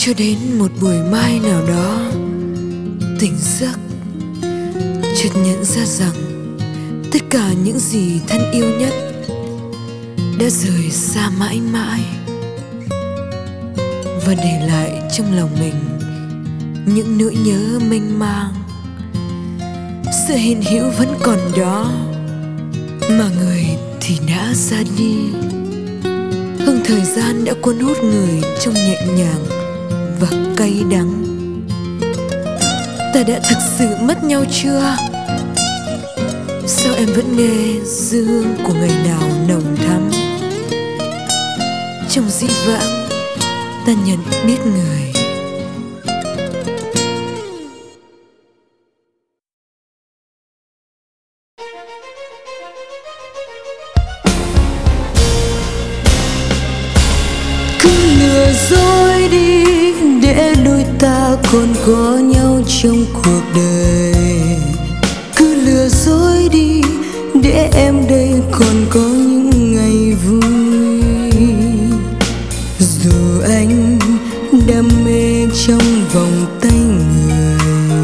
Cho đến một buổi mai nào đó, tỉnh giấc, chợt nhận ra rằng tất cả những gì thân yêu nhất đã rời xa mãi mãi, và để lại trong lòng mình những nỗi nhớ mênh mang. Sự hiện hữu vẫn còn đó, mà người thì đã ra đi. Hương thời gian đã cuốn hút người trong nhẹ nhàng và cay đắng. Ta đã thực sự mất nhau chưa? Sao em vẫn nghe dư hương của ngày nào nồng thắm? Trong dĩ vãng ta nhận biết người. Cứ lừa dối đi để đôi ta còn có nhau trong cuộc đời. Cứ lừa dối đi để em đây còn có những ngày vui. Dù anh đam mê trong vòng tay người,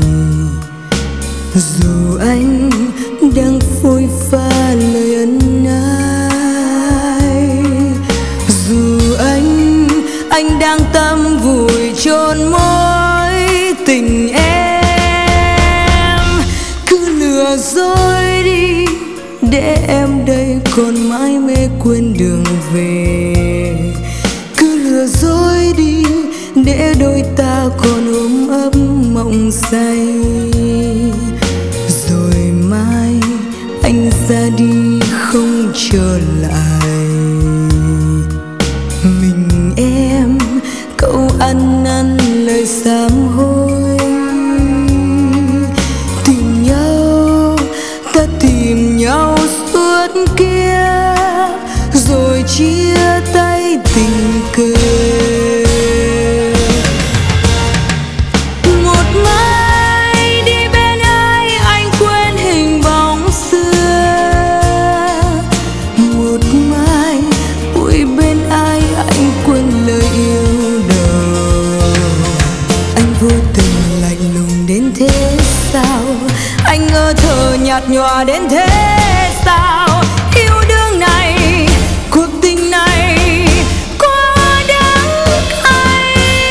dù anh đang phôi pha lời ân ái, dù anh đang tâm vùi chôn mối tình em. Cứ lừa dối đi để em đây còn mãi mê quên đường về. Cứ lừa dối đi để đôi ta còn ôm ấp mộng say. Rồi mai anh ra đi không trở lại. Mình em câu ăn năn lời sám hối. Tìm nhau, ta tìm nhau suốt kiếp, rồi chia tay tình cờ. Một mai đi bên ai anh quên hình bóng xưa. Một mai vui bên ai anh quên lời yêu đầu. Anh vô tình lạnh lùng đến thế sao? Anh ngơ thơ nhạt nhòa đến thế sao? Yêu đương này, cuộc tình này quá đáng cay.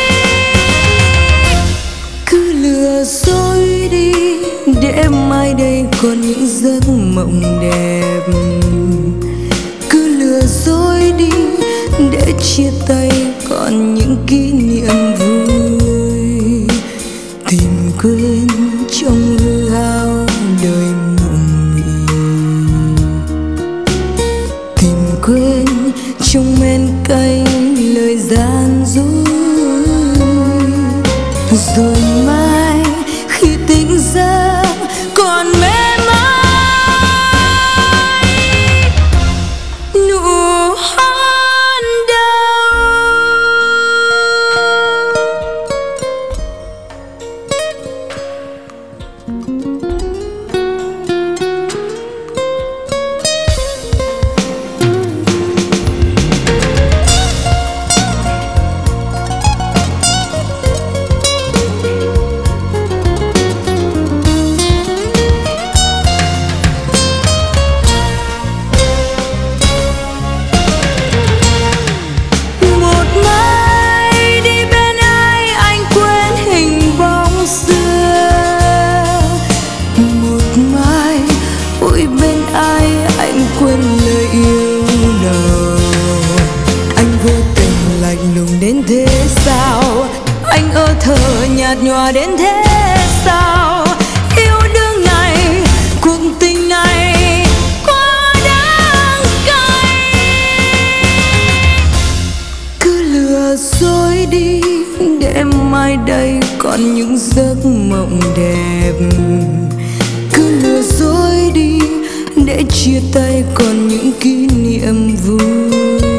Cứ lừa dối đi để mai đây còn những giấc mộng đẹp. Cứ lừa dối đi để chia tay còn những kỷ niệm vui. Tìm quên trong hư hao đời mộng mị, tìm quên trong men cay lời gian dối. Rồi mai khi tỉnh giấc còn mê mãi nụ hôn đau. Quên lời yêu đầu. Anh vô tình lạnh lùng đến thế sao? Anh ơ thơ nhạt nhòa đến thế sao? Yêu đương này, cuộc tình này quá đáng cay. Cứ lừa dối đi để mai đây còn những giấc mộng đẹp. Cứ lừa dối đi để chia tay còn những kỷ niệm vui.